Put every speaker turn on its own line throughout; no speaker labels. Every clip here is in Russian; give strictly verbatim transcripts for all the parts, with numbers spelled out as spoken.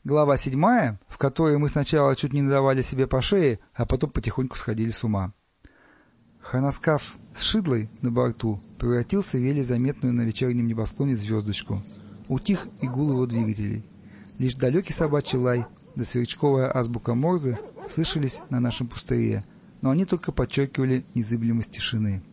Глава седьмая, в которой мы сначала чуть не надавали себе по шее, а потом потихоньку сходили с ума. Хроноскаф с шидлой на борту превратился в еле заметную на вечернем небосклоне звездочку. Утих и гул его двигателей. Лишь далекий собачий лай да сверчковая азбука Морзе слышались на нашем пустыре, но они только подчеркивали незыблемость тишины.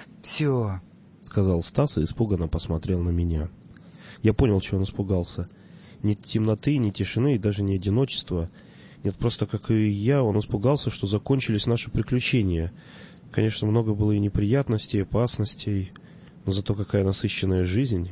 «Все»,
— сказал Стас и испуганно посмотрел на меня. Я понял, чего он испугался. Ни темноты, ни тишины и даже ни одиночества. Нет, просто, как и я, он испугался, что закончились наши приключения. Конечно, много было и неприятностей, и опасностей, но зато какая насыщенная жизнь.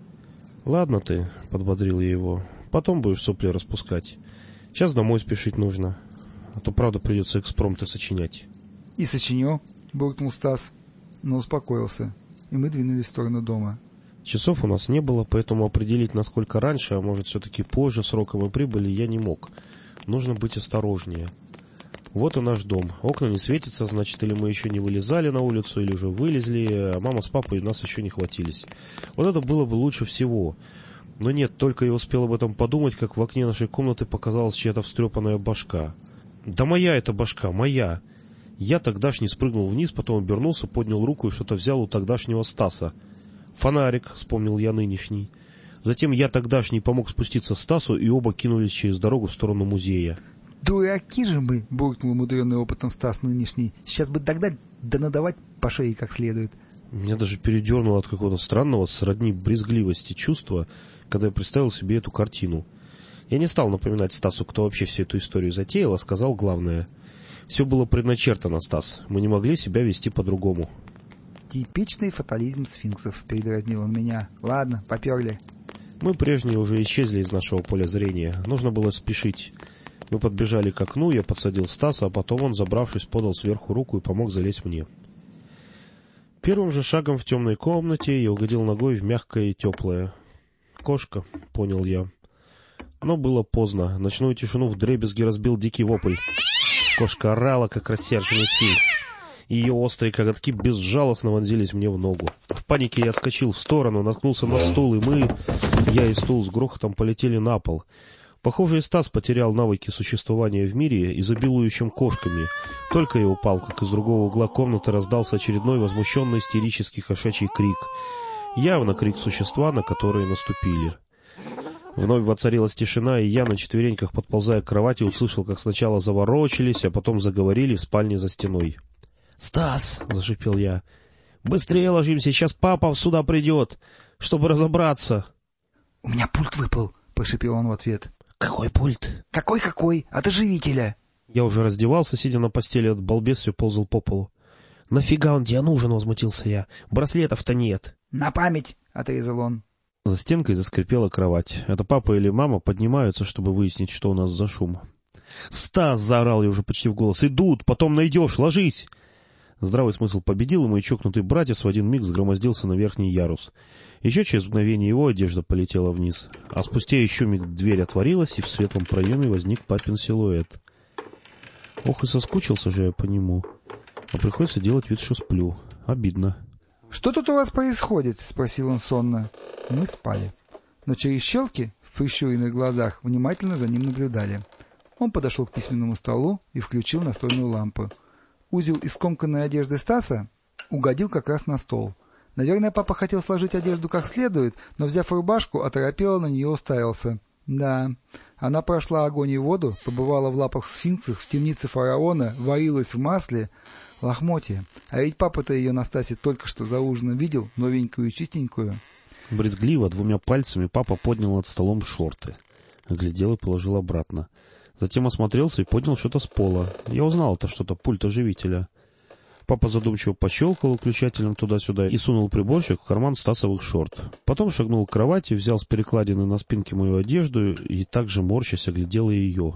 «Ладно ты», — подбодрил я его, — «потом будешь сопли распускать. Сейчас домой спешить нужно, а то, правда, придется экспромты сочинять».
«И сочиню», — буркнул Стас, но успокоился, и мы двинулись в сторону дома.
Часов у нас не было, поэтому определить, насколько раньше, а может, все-таки позже срока мы прибыли, я не мог. Нужно быть осторожнее. Вот и наш дом. Окна не светятся, значит, или мы еще не вылезали на улицу, или уже вылезли, а мама с папой нас еще не хватились. Вот это было бы лучше всего. Но нет, только я успел об этом подумать, как в окне нашей комнаты показалась чья-то встрепанная башка. Да моя эта башка, моя! Я тогдашний спрыгнул вниз, потом обернулся, поднял руку и что-то взял у тогдашнего Стаса. «Фонарик», — вспомнил я нынешний. Затем я тогдашний помог спуститься Стасу, и оба кинулись через дорогу в сторону музея.
«Дураки же мы!» — буркнул мудренный опытом Стас нынешний. «Сейчас бы догнать, да надавать по шее как следует».
Меня даже передернуло от какого-то странного, сродни брезгливости чувства, когда я представил себе эту картину. Я не стал напоминать Стасу, кто вообще всю эту историю затеял, а сказал главное. Все было предначертано, Стас. Мы не могли себя вести по-другому.
«Типичный фатализм сфинксов», — передразнил он меня. «Ладно, поперли».
Мы прежние уже исчезли из нашего поля зрения. Нужно было спешить. Мы подбежали к окну, я подсадил Стаса, а потом он, забравшись, подал сверху руку и помог залезть мне. Первым же шагом в темной комнате я угодил ногой в мягкое и теплое. «Кошка», — понял я. Но было поздно. Ночную тишину вдребезги разбил дикий вопль. Кошка орала, как рассерженный сфинкс. Ее острые коготки безжалостно вонзились мне в ногу. В панике я скочил в сторону, наткнулся на стул, и мы, я и стул, с грохотом полетели на пол. Похоже, и Стас потерял навыки существования в мире, изобилующем кошками. Только я упал, как из другого угла комнаты раздался очередной возмущенный истерический кошачий крик. Явно крик существа, на которое наступили. Вновь воцарилась тишина, и я, на четвереньках подползая к кровати, услышал, как сначала заворочились, а потом заговорили в спальне за стеной. «Стас!» — зашипел я. «Быстрее ложимся, сейчас папа сюда придет, чтобы разобраться!»
«У меня пульт выпал!» — прошипел он в ответ.
«Какой пульт?»
«Какой-какой? От оживителя!»
Я уже раздевался, сидя на постели, от балбес все ползал по полу. «Нафига он тебе нужен?» — возмутился я. «Браслетов-то нет!»
«На память!» — отрезал он.
За стенкой заскрипела кровать. Это папа или мама поднимаются, чтобы выяснить, что у нас за шум. «Стас!» — заорал я уже почти в голос. «Идут! Потом найдешь! Ложись!» Здравый смысл победил, и мой чокнутый братец в один миг сгромоздился на верхний ярус. Еще через мгновение его одежда полетела вниз, а спустя еще миг дверь отворилась, и в светлом проеме возник папин силуэт. Ох, и соскучился же я по нему. А приходится делать вид, что сплю. Обидно.
«Что тут у вас происходит?» — спросил он сонно. Мы спали. Но через щелки в прищуренных глазах внимательно за ним наблюдали. Он подошел к письменному столу и включил настольную лампу. Узел из скомканной одежды Стаса угодил как раз на стол. Наверное, папа хотел сложить одежду как следует, но, взяв рубашку, оторопело на нее уставился. Да, она прошла огонь и воду, побывала в лапах сфинксов, в темнице фараона, варилась в масле. Лохмотья. А ведь папа-то ее на Стасе только что за ужином видел, новенькую и чистенькую.
Брезгливо двумя пальцами папа поднял над столом шорты. Оглядел и положил обратно. Затем осмотрелся и поднял что-то с пола. Я узнал, это что-то пульт оживителя. Папа задумчиво пощелкал выключателем туда-сюда и сунул приборчик в карман стасовых шорт. Потом шагнул к кровати, взял с перекладины на спинке мою одежду и также морщась оглядел ее.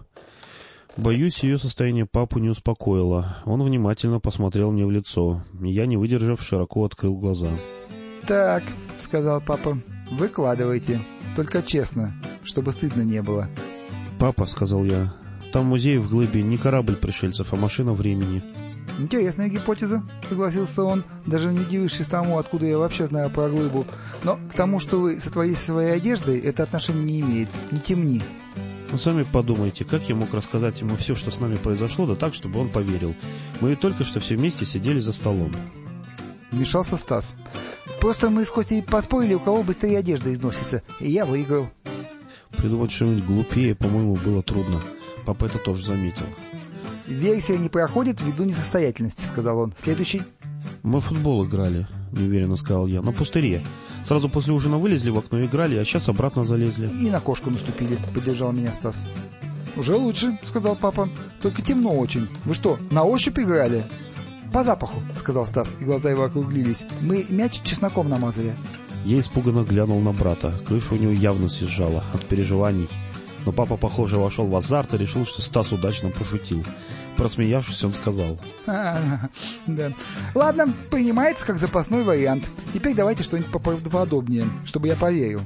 Боюсь, ее состояние папу не успокоило. Он внимательно посмотрел мне в лицо. Я, не выдержав, широко открыл глаза.
«Так», — сказал папа, — «выкладывайте. Только честно, чтобы стыдно не было».
«Папа», — сказал я, — «там музей в глыбе не корабль пришельцев, а машина времени».
«Интересная гипотеза», — согласился он, даже не удивившись тому, откуда я вообще знаю про глыбу. «Но к тому, что вы сотворили своей одеждой, это отношение не имеет. Не темни».
Ну, сами подумайте, как я мог рассказать ему все, что с нами произошло, да так, чтобы он поверил. Мы ведь только что все вместе сидели за столом.
Вмешался Стас. Просто мы с Костей поспорили, у кого быстрее одежда износится, и я выиграл.
Придумать что-нибудь глупее, по-моему, было трудно. Папа это тоже заметил.
Версия не проходит ввиду несостоятельности, сказал он. Следующий.
Мы в футбол играли, неуверенно сказал я, на пустыре. Сразу после ужина вылезли в окно, играли, а сейчас обратно залезли.
И на кошку наступили, поддержал меня Стас. Уже лучше, сказал папа. Только темно очень. Вы что, на ощупь играли? По запаху, сказал Стас, и глаза его округлились. Мы мяч чесноком намазали.
Я испуганно глянул на брата. Крыша у него явно съезжала от переживаний. Но папа, похоже, вошел в азарт и решил, что Стас удачно пошутил. Просмеявшись, он сказал. А,
да. Ладно, принимается как запасной вариант. Теперь давайте что-нибудь поправдоподобнее, чтобы я поверил.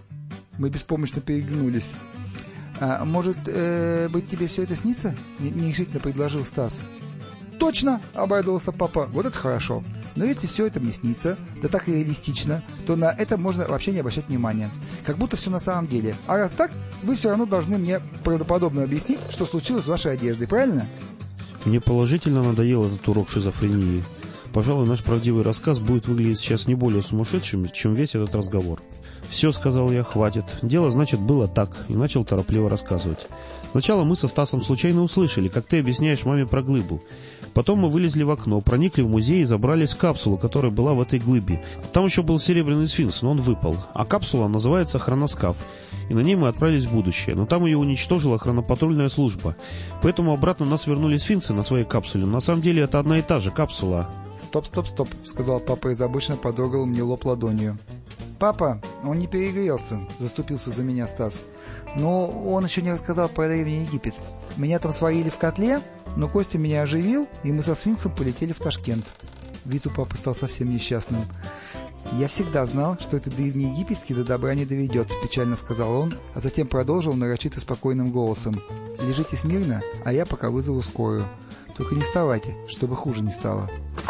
Мы беспомощно переглянулись. А, может э, быть, тебе все это снится? Нерешительно предложил Стас. Точно, обрадовался папа. Вот это хорошо. Но если все это мне снится, да так реалистично, то на это можно вообще не обращать внимания. Как будто все на самом деле. А раз так, вы все равно должны мне правдоподобно объяснить, что случилось с вашей одеждой, правильно?
Мне положительно надоел этот урок шизофрении. Пожалуй, наш правдивый рассказ будет выглядеть сейчас не более сумасшедшим, чем весь этот разговор. «Все, — сказал я, — хватит. Дело, значит, было так», и начал торопливо рассказывать. «Сначала мы со Стасом случайно услышали, как ты объясняешь маме про глыбу. Потом мы вылезли в окно, проникли в музей и забрались в капсулу, которая была в этой глыбе. Там еще был серебряный сфинкс, но он выпал. А капсула называется хроноскаф, и на ней мы отправились в будущее. Но там ее уничтожила хронопатрульная служба. Поэтому обратно нас вернули сфинксы на своей капсуле. На самом деле это одна и та же капсула».
«Стоп, стоп, стоп», — сказал папа и забычно потрогал мне лоб ладонью. «Папа, он не перегрелся», — заступился за меня Стас. «Но он еще не рассказал про Древний Египет. Меня там сварили в котле, но Костя меня оживил, и мы со сфинксом полетели в Ташкент». Вид у папы стал совсем несчастным. «Я всегда знал, что этот древнеегипетский до добра не доведет», — печально сказал он, а затем продолжил нарочито спокойным голосом. «Лежите смирно, а я пока вызову скорую. Только не вставайте, чтобы хуже не стало».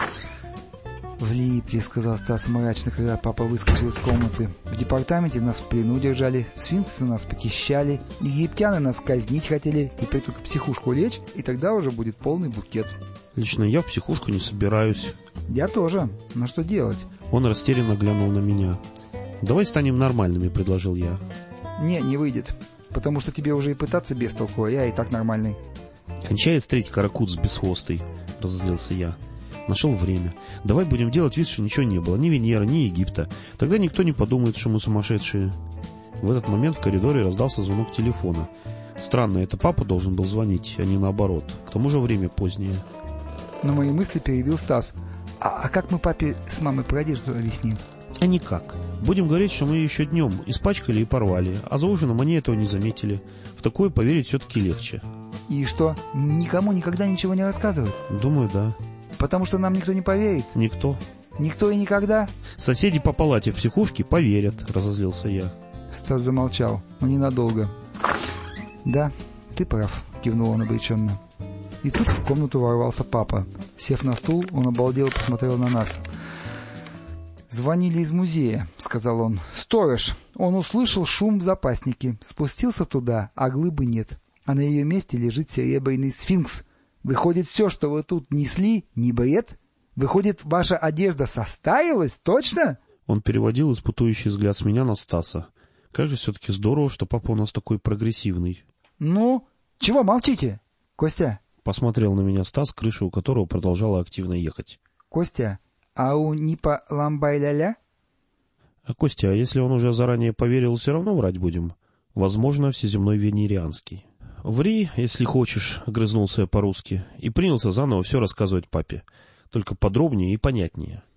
«Влипли», — сказал Стас мрачно, когда папа выскочил из комнаты. «В департаменте нас в плену держали, сфинксы нас похищали, египтяне нас казнить хотели, теперь только в психушку лечь, и тогда уже будет полный букет».
«Лично я в психушку не собираюсь».
«Я тоже. Но что делать?»
Он растерянно глянул на меня. «Давай станем нормальными», — предложил я.
«Не, не выйдет, потому что тебе уже и пытаться без толку, а я и так нормальный».
«Кончай стрить каракуц бесхвостый», — разозлился я. Нашел время. «Давай будем делать вид, что ничего не было. Ни Венеры, ни Египта. Тогда никто не подумает, что мы сумасшедшие». В этот момент в коридоре раздался звонок телефона. Странно, это папа должен был звонить, а не наоборот. К тому же время позднее.
Но мои мысли перебил Стас. А, а как мы папе с мамой про одежду объясним?
А никак. Будем говорить, что мы ее еще днем испачкали и порвали, а за ужином они этого не заметили. В такое поверить все-таки легче. И что, никому никогда ничего не рассказывать? Думаю, да. Потому что нам никто не поверит? Никто. Никто и никогда? Соседи по палате в психушке поверят, разозлился я. Стас замолчал, но ненадолго. Да, ты прав, кивнул он обреченно. И тут в комнату ворвался папа. Сев на стул, он обалдел и посмотрел на нас. «Звонили из музея», — сказал он. «Сторож. Он услышал шум в запаснике. Спустился туда, а глыбы нет. А на ее месте лежит серебряный сфинкс. Выходит, все, что вы тут несли, не бред? Выходит, ваша одежда состарилась? Точно?» Он переводил испытующий взгляд с меня на Стаса. Как же все-таки здорово, что папа у нас такой прогрессивный. «Ну, чего молчите? Костя?» Посмотрел на меня Стас, крыша у которого продолжала активно ехать. «Костя, а у Нипа ламбай-ля-ля?» «А, Костя, а если он уже заранее поверил, все равно врать будем? Возможно, всеземной венерианский». «Ври, если хочешь», — огрызнулся я по-русски, и принялся заново все рассказывать папе, только подробнее и понятнее.